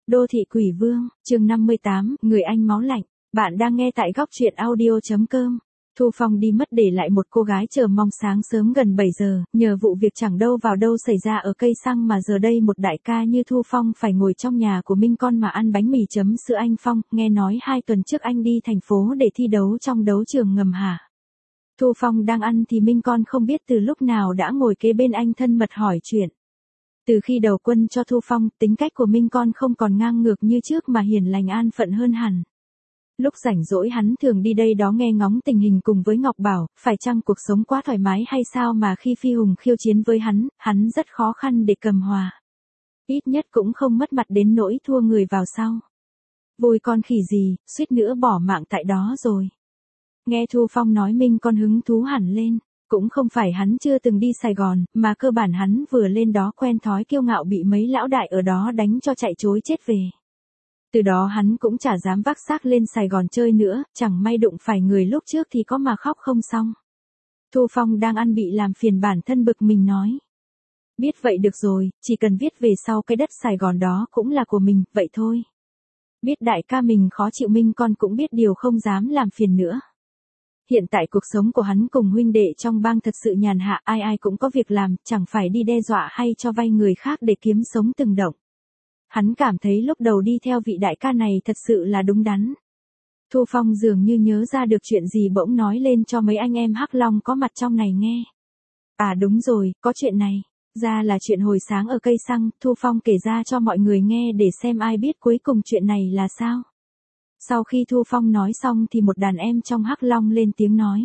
Đô thị quỷ vương, chương 58, người anh máu lạnh. Bạn đang nghe tại góc truyện audio.com. Thu Phong đi mất để lại một cô gái chờ mong sáng sớm gần 7 giờ, nhờ vụ việc chẳng đâu vào đâu xảy ra ở cây xăng mà giờ đây một đại ca như Thu Phong phải ngồi trong nhà của Minh Con mà ăn bánh mì chấm sữa. Anh Phong, nghe nói 2 tuần trước anh đi thành phố để thi đấu trong đấu trường ngầm hả? Thu Phong đang ăn thì Minh Con không biết từ lúc nào đã ngồi kế bên anh thân mật hỏi chuyện. Từ khi đầu quân cho Thu Phong, tính cách của Minh Con không còn ngang ngược như trước mà hiền lành an phận hơn hẳn. Lúc rảnh rỗi hắn thường đi đây đó nghe ngóng tình hình cùng với Ngọc Bảo, phải chăng cuộc sống quá thoải mái hay sao mà khi Phi Hùng khiêu chiến với hắn rất khó khăn để cầm hòa. Ít nhất cũng không mất mặt đến nỗi thua người vào sau. Vui con khỉ gì, suýt nữa bỏ mạng tại đó rồi. Nghe Thu Phong nói Minh Con hứng thú hẳn lên. Cũng không phải hắn chưa từng đi Sài Gòn, mà cơ bản hắn vừa lên đó quen thói kiêu ngạo bị mấy lão đại ở đó đánh cho chạy trối chết về. Từ đó hắn cũng chả dám vác xác lên Sài Gòn chơi nữa, chẳng may đụng phải người lúc trước thì có mà khóc không xong. Thu Phong đang ăn bị làm phiền bản thân bực mình nói. Biết vậy được rồi, chỉ cần viết về sau cái đất Sài Gòn đó cũng là của mình, vậy thôi. Biết đại ca mình khó chịu Minh Con cũng biết điều không dám làm phiền nữa. Hiện tại cuộc sống của hắn cùng huynh đệ trong bang thật sự nhàn hạ, ai ai cũng có việc làm, chẳng phải đi đe dọa hay cho vay người khác để kiếm sống từng động. Hắn cảm thấy lúc đầu đi theo vị đại ca này thật sự là đúng đắn. Thu Phong dường như nhớ ra được chuyện gì bỗng nói lên cho mấy anh em Hắc Long có mặt trong này nghe. À đúng rồi, có chuyện này. Ra là chuyện hồi sáng ở cây xăng, Thu Phong kể ra cho mọi người nghe để xem ai biết cuối cùng chuyện này là sao. Sau khi Thu Phong nói xong thì một đàn em trong Hắc Long lên tiếng nói.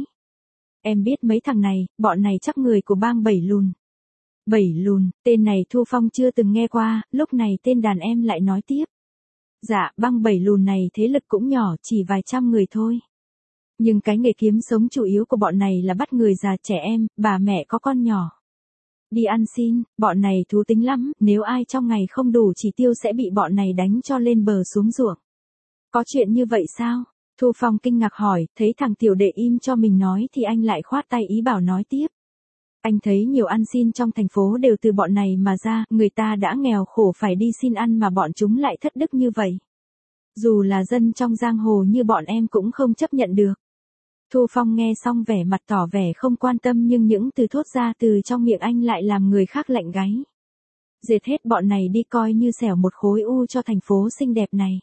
Em biết mấy thằng này, bọn này chắc người của bang Bảy Lùn. Bảy Lùn, tên này Thu Phong chưa từng nghe qua, lúc này tên đàn em lại nói tiếp. Dạ, bang Bảy Lùn này thế lực cũng nhỏ, chỉ vài trăm người thôi. Nhưng cái nghề kiếm sống chủ yếu của bọn này là bắt người già trẻ em, bà mẹ có con nhỏ. Đi ăn xin, bọn này thú tính lắm, nếu ai trong ngày không đủ chỉ tiêu sẽ bị bọn này đánh cho lên bờ xuống ruộng. Có chuyện như vậy sao? Thu Phong kinh ngạc hỏi, thấy thằng tiểu đệ im cho mình nói thì anh lại khoát tay ý bảo nói tiếp. Anh thấy nhiều ăn xin trong thành phố đều từ bọn này mà ra, người ta đã nghèo khổ phải đi xin ăn mà bọn chúng lại thất đức như vậy. Dù là dân trong giang hồ như bọn em cũng không chấp nhận được. Thu Phong nghe xong vẻ mặt tỏ vẻ không quan tâm nhưng những từ thốt ra từ trong miệng anh lại làm người khác lạnh gáy. Dệt hết bọn này đi coi như xẻo một khối u cho thành phố xinh đẹp này.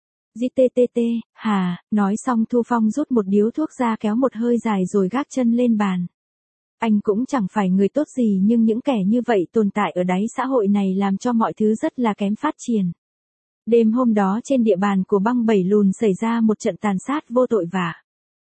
GTTT, hà, nói xong Thu Phong rút một điếu thuốc ra kéo một hơi dài rồi gác chân lên bàn. Anh cũng chẳng phải người tốt gì nhưng những kẻ như vậy tồn tại ở đáy xã hội này làm cho mọi thứ rất là kém phát triển. Đêm hôm đó trên địa bàn của bang Bảy Lùn xảy ra một trận tàn sát vô tội vạ.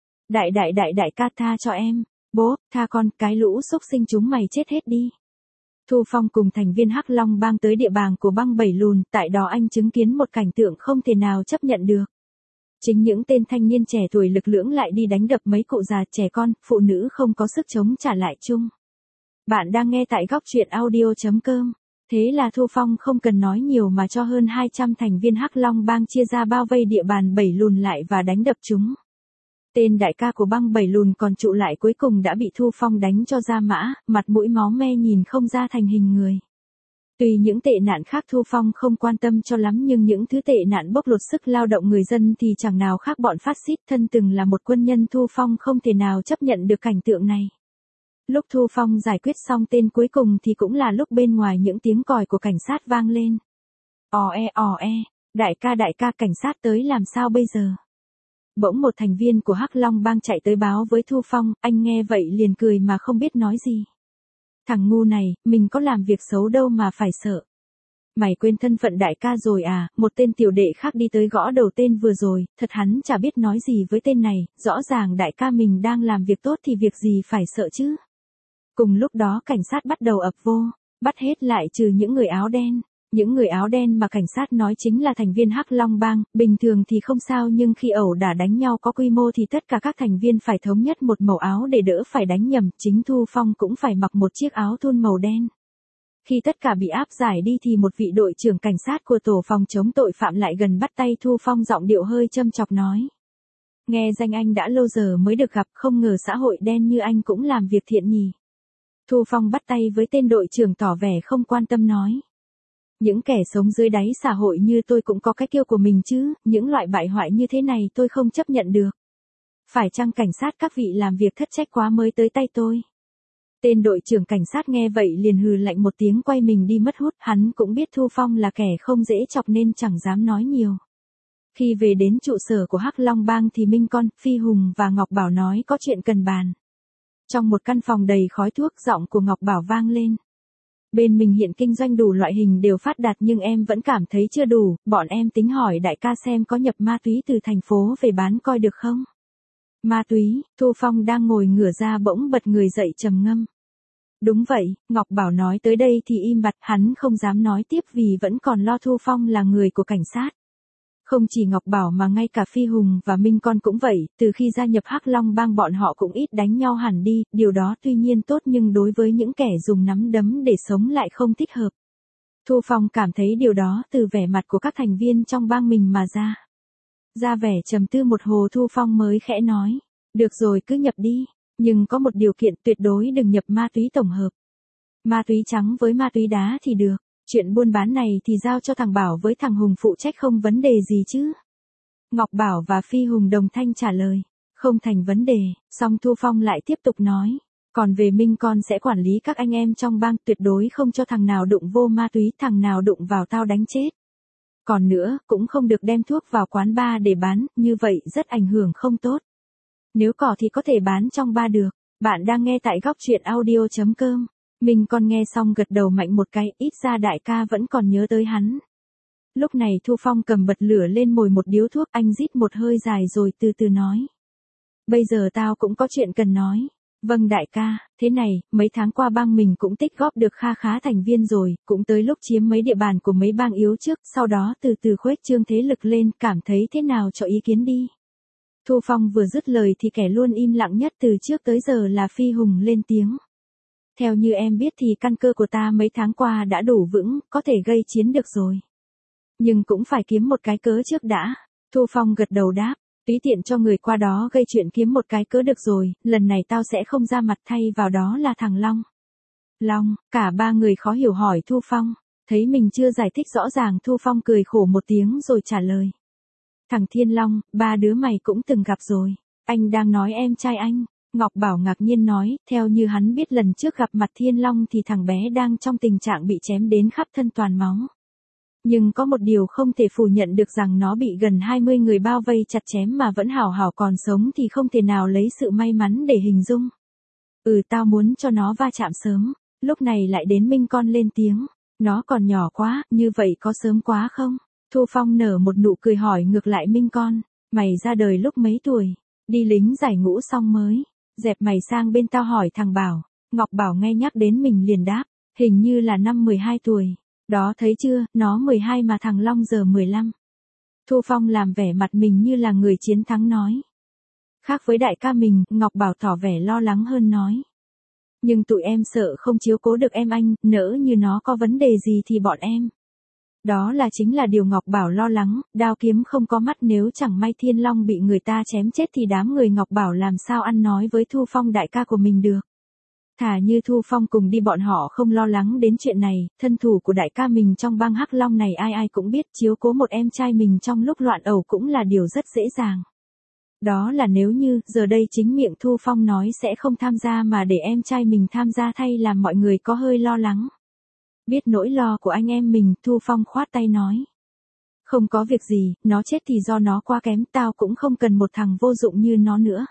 Đại ca tha cho em, bố, tha con, cái lũ xúc sinh chúng mày chết hết đi. Thu Phong cùng thành viên Hắc Long bang tới địa bàn của bang Bảy Lùn, tại đó anh chứng kiến một cảnh tượng không thể nào chấp nhận được. Chính những tên thanh niên trẻ tuổi lực lưỡng lại đi đánh đập mấy cụ già trẻ con, phụ nữ không có sức chống trả lại chung. Bạn đang nghe tại góc truyện audio.com. Thế là Thu Phong không cần nói nhiều mà cho hơn 200 thành viên Hắc Long bang chia ra bao vây địa bàn Bảy Lùn lại và đánh đập chúng. Tên đại ca của bang Bảy Lùn còn trụ lại cuối cùng đã bị Thu Phong đánh cho ra mã, mặt mũi máu me nhìn không ra thành hình người. Tuy những tệ nạn khác Thu Phong không quan tâm cho lắm nhưng những thứ tệ nạn bóc lột sức lao động người dân thì chẳng nào khác bọn phát xít. Thân từng là một quân nhân Thu Phong không thể nào chấp nhận được cảnh tượng này. Lúc Thu Phong giải quyết xong tên cuối cùng thì cũng là lúc bên ngoài những tiếng còi của cảnh sát vang lên. Ò e, đại ca cảnh sát tới làm sao bây giờ? Bỗng một thành viên của Hắc Long bang chạy tới báo với Thu Phong, anh nghe vậy liền cười mà không biết nói gì. Thằng ngu này, mình có làm việc xấu đâu mà phải sợ. Mày quên thân phận đại ca rồi à? Một tên tiểu đệ khác đi tới gõ đầu tên vừa rồi, thật hắn chả biết nói gì với tên này, rõ ràng đại ca mình đang làm việc tốt thì việc gì phải sợ chứ. Cùng lúc đó cảnh sát bắt đầu ập vô, bắt hết lại trừ những người áo đen. Những người áo đen mà cảnh sát nói chính là thành viên Hắc Long bang, bình thường thì không sao nhưng khi ẩu đả đánh nhau có quy mô thì tất cả các thành viên phải thống nhất một màu áo để đỡ phải đánh nhầm, chính Thu Phong cũng phải mặc một chiếc áo thun màu đen. Khi tất cả bị áp giải đi thì một vị đội trưởng cảnh sát của tổ phòng chống tội phạm lại gần bắt tay Thu Phong giọng điệu hơi châm chọc nói. Nghe danh anh đã lâu giờ mới được gặp, không ngờ xã hội đen như anh cũng làm việc thiện nhỉ. Thu Phong bắt tay với tên đội trưởng tỏ vẻ không quan tâm nói. Những kẻ sống dưới đáy xã hội như tôi cũng có cái kiêu của mình chứ, những loại bại hoại như thế này tôi không chấp nhận được. Phải chăng cảnh sát các vị làm việc thất trách quá mới tới tay tôi? Tên đội trưởng cảnh sát nghe vậy liền hừ lạnh một tiếng quay mình đi mất hút, hắn cũng biết Thu Phong là kẻ không dễ chọc nên chẳng dám nói nhiều. Khi về đến trụ sở của Hắc Long Bang thì Minh Con, Phi Hùng và Ngọc Bảo nói có chuyện cần bàn. Trong một căn phòng đầy khói thuốc, giọng của Ngọc Bảo vang lên. Bên mình hiện kinh doanh đủ loại hình đều phát đạt nhưng em vẫn cảm thấy chưa đủ, bọn em tính hỏi đại ca xem có nhập ma túy từ thành phố về bán coi được không? Ma túy, Thu Phong đang ngồi ngửa ra bỗng bật người dậy trầm ngâm. Đúng vậy, Ngọc Bảo nói tới đây thì im bặt, hắn không dám nói tiếp vì vẫn còn lo Thu Phong là người của cảnh sát. Không chỉ Ngọc Bảo mà ngay cả Phi Hùng và Minh Con cũng vậy, từ khi gia nhập Hắc Long Bang bọn họ cũng ít đánh nhau hẳn đi, điều đó tuy nhiên tốt nhưng đối với những kẻ dùng nắm đấm để sống lại không thích hợp. Thu Phong cảm thấy điều đó từ vẻ mặt của các thành viên trong bang mình mà ra. Ra vẻ trầm tư một hồi Thu Phong mới khẽ nói, được rồi cứ nhập đi, nhưng có một điều kiện tuyệt đối đừng nhập ma túy tổng hợp. Ma túy trắng với ma túy đá thì được. Chuyện buôn bán này thì giao cho thằng Bảo với thằng Hùng phụ trách không vấn đề gì chứ. Ngọc Bảo và Phi Hùng đồng thanh trả lời. Không thành vấn đề, song Thu Phong lại tiếp tục nói. Còn về Minh Con sẽ quản lý các anh em trong bang tuyệt đối không cho thằng nào đụng vô ma túy, thằng nào đụng vào tao đánh chết. Còn nữa, cũng không được đem thuốc vào quán bar để bán, như vậy rất ảnh hưởng không tốt. Nếu có thì có thể bán trong bar được. Bạn đang nghe tại góc truyện audio.com. Mình còn nghe xong gật đầu mạnh một cái, ít ra đại ca vẫn còn nhớ tới hắn. Lúc này Thu Phong cầm bật lửa lên mồi một điếu thuốc, anh rít một hơi dài rồi từ từ nói. Bây giờ tao cũng có chuyện cần nói. Vâng đại ca, thế này, mấy tháng qua bang mình cũng tích góp được kha khá thành viên rồi, cũng tới lúc chiếm mấy địa bàn của mấy bang yếu trước, sau đó từ từ khuếch trương thế lực lên, cảm thấy thế nào cho ý kiến đi. Thu Phong vừa dứt lời thì kẻ luôn im lặng nhất từ trước tới giờ là Phi Hùng lên tiếng. Theo như em biết thì căn cơ của ta mấy tháng qua đã đủ vững, có thể gây chiến được rồi. Nhưng cũng phải kiếm một cái cớ trước đã. Thu Phong gật đầu đáp, tùy tiện cho người qua đó gây chuyện kiếm một cái cớ được rồi, lần này tao sẽ không ra mặt, thay vào đó là thằng Long. Long, cả ba người khó hiểu hỏi Thu Phong, thấy mình chưa giải thích rõ ràng Thu Phong cười khổ một tiếng rồi trả lời. Thằng Thiên Long, ba đứa mày cũng từng gặp rồi, anh đang nói em trai anh. Ngọc Bảo ngạc nhiên nói, theo như hắn biết lần trước gặp mặt Thiên Long thì thằng bé đang trong tình trạng bị chém đến khắp thân toàn máu. Nhưng có một điều không thể phủ nhận được rằng nó bị gần 20 người bao vây chặt chém mà vẫn hảo hảo còn sống thì không thể nào lấy sự may mắn để hình dung. Tao muốn cho nó va chạm sớm, lúc này lại đến Minh Con lên tiếng, nó còn nhỏ quá, như vậy có sớm quá không? Thu Phong nở một nụ cười hỏi ngược lại Minh Con, mày ra đời lúc mấy tuổi? Đi lính giải ngũ xong mới. Dẹp mày sang bên tao hỏi thằng Bảo. Ngọc Bảo nghe nhắc đến mình liền đáp, hình như là năm 12 tuổi. Đó thấy chưa, nó 12 mà thằng Long giờ 15. Thu Phong làm vẻ mặt mình như là người chiến thắng nói. Khác với đại ca mình, Ngọc Bảo tỏ vẻ lo lắng hơn nói. Nhưng tụi em sợ không chiếu cố được em anh, nỡ như nó có vấn đề gì thì bọn em. Đó là chính là điều Ngọc Bảo lo lắng, đao kiếm không có mắt, nếu chẳng may Thiên Long bị người ta chém chết thì đám người Ngọc Bảo làm sao ăn nói với Thu Phong đại ca của mình được. Thà như Thu Phong cùng đi bọn họ không lo lắng đến chuyện này, thân thủ của đại ca mình trong bang Hắc Long này ai ai cũng biết, chiếu cố một em trai mình trong lúc loạn ẩu cũng là điều rất dễ dàng. Đó là nếu như, giờ đây chính miệng Thu Phong nói sẽ không tham gia mà để em trai mình tham gia thay làm mọi người có hơi lo lắng. Biết nỗi lo của anh em mình, Thu Phong khoát tay nói. Không có việc gì, nó chết thì do nó quá kém, tao cũng không cần một thằng vô dụng như nó nữa.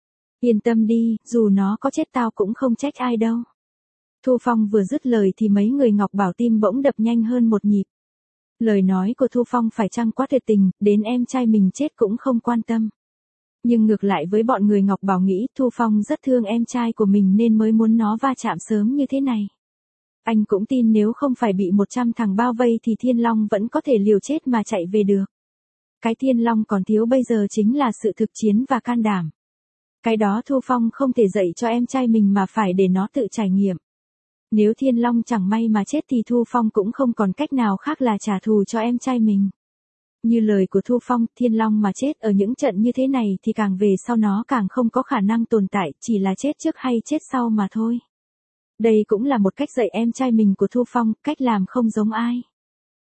Yên tâm đi, dù nó có chết tao cũng không trách ai đâu. Thu Phong vừa dứt lời thì mấy người Ngọc Bảo tim bỗng đập nhanh hơn một nhịp. Lời nói của Thu Phong phải chăng quá tuyệt tình, đến em trai mình chết cũng không quan tâm. Nhưng ngược lại với bọn người Ngọc Bảo nghĩ Thu Phong rất thương em trai của mình nên mới muốn nó va chạm sớm như thế này. Anh cũng tin nếu không phải bị 100 thằng bao vây thì Thiên Long vẫn có thể liều chết mà chạy về được. Cái Thiên Long còn thiếu bây giờ chính là sự thực chiến và can đảm. Cái đó Thu Phong không thể dạy cho em trai mình mà phải để nó tự trải nghiệm. Nếu Thiên Long chẳng may mà chết thì Thu Phong cũng không còn cách nào khác là trả thù cho em trai mình. Như lời của Thu Phong, Thiên Long mà chết ở những trận như thế này thì càng về sau nó càng không có khả năng tồn tại, chỉ là chết trước hay chết sau mà thôi. Đây cũng là một cách dạy em trai mình của Thu Phong, cách làm không giống ai.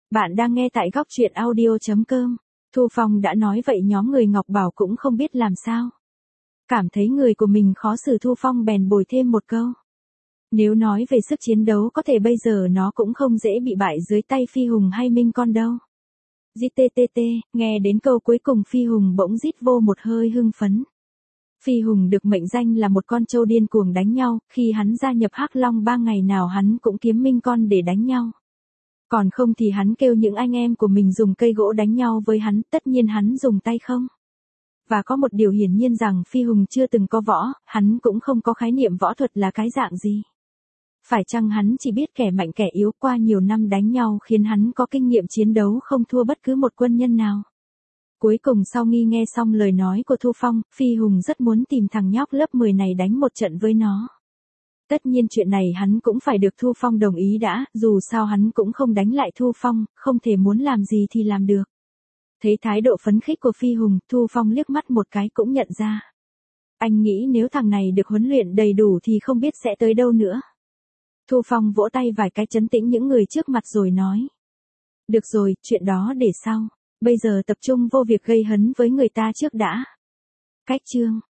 Bạn đang nghe tại góc truyện audio.com. Thu Phong đã nói vậy nhóm người Ngọc Bảo cũng không biết làm sao. Cảm thấy người của mình khó xử Thu Phong bèn bồi thêm một câu. Nếu nói về sức chiến đấu có thể bây giờ nó cũng không dễ bị bại dưới tay Phi Hùng hay Minh Con đâu. GTTT, nghe đến câu cuối cùng Phi Hùng bỗng rít vô một hơi hưng phấn. Phi Hùng được mệnh danh là một con trâu điên cuồng đánh nhau, khi hắn gia nhập Hắc Long 3 ngày nào hắn cũng kiếm Minh Con để đánh nhau. Còn không thì hắn kêu những anh em của mình dùng cây gỗ đánh nhau với hắn, tất nhiên hắn dùng tay không. Và có một điều hiển nhiên rằng Phi Hùng chưa từng có võ, hắn cũng không có khái niệm võ thuật là cái dạng gì. Phải chăng hắn chỉ biết kẻ mạnh kẻ yếu, qua nhiều năm đánh nhau khiến hắn có kinh nghiệm chiến đấu không thua bất cứ một quân nhân nào. Cuối cùng sau nghe xong lời nói của Thu Phong, Phi Hùng rất muốn tìm thằng nhóc lớp 10 này đánh một trận với nó. Tất nhiên chuyện này hắn cũng phải được Thu Phong đồng ý đã, dù sao hắn cũng không đánh lại Thu Phong, không thể muốn làm gì thì làm được. Thấy thái độ phấn khích của Phi Hùng, Thu Phong liếc mắt một cái cũng nhận ra. Anh nghĩ nếu thằng này được huấn luyện đầy đủ thì không biết sẽ tới đâu nữa. Thu Phong vỗ tay vài cái trấn tĩnh những người trước mặt rồi nói. Được rồi, chuyện đó để sau. Bây giờ tập trung vô việc gây hấn với người ta trước đã. Cách chương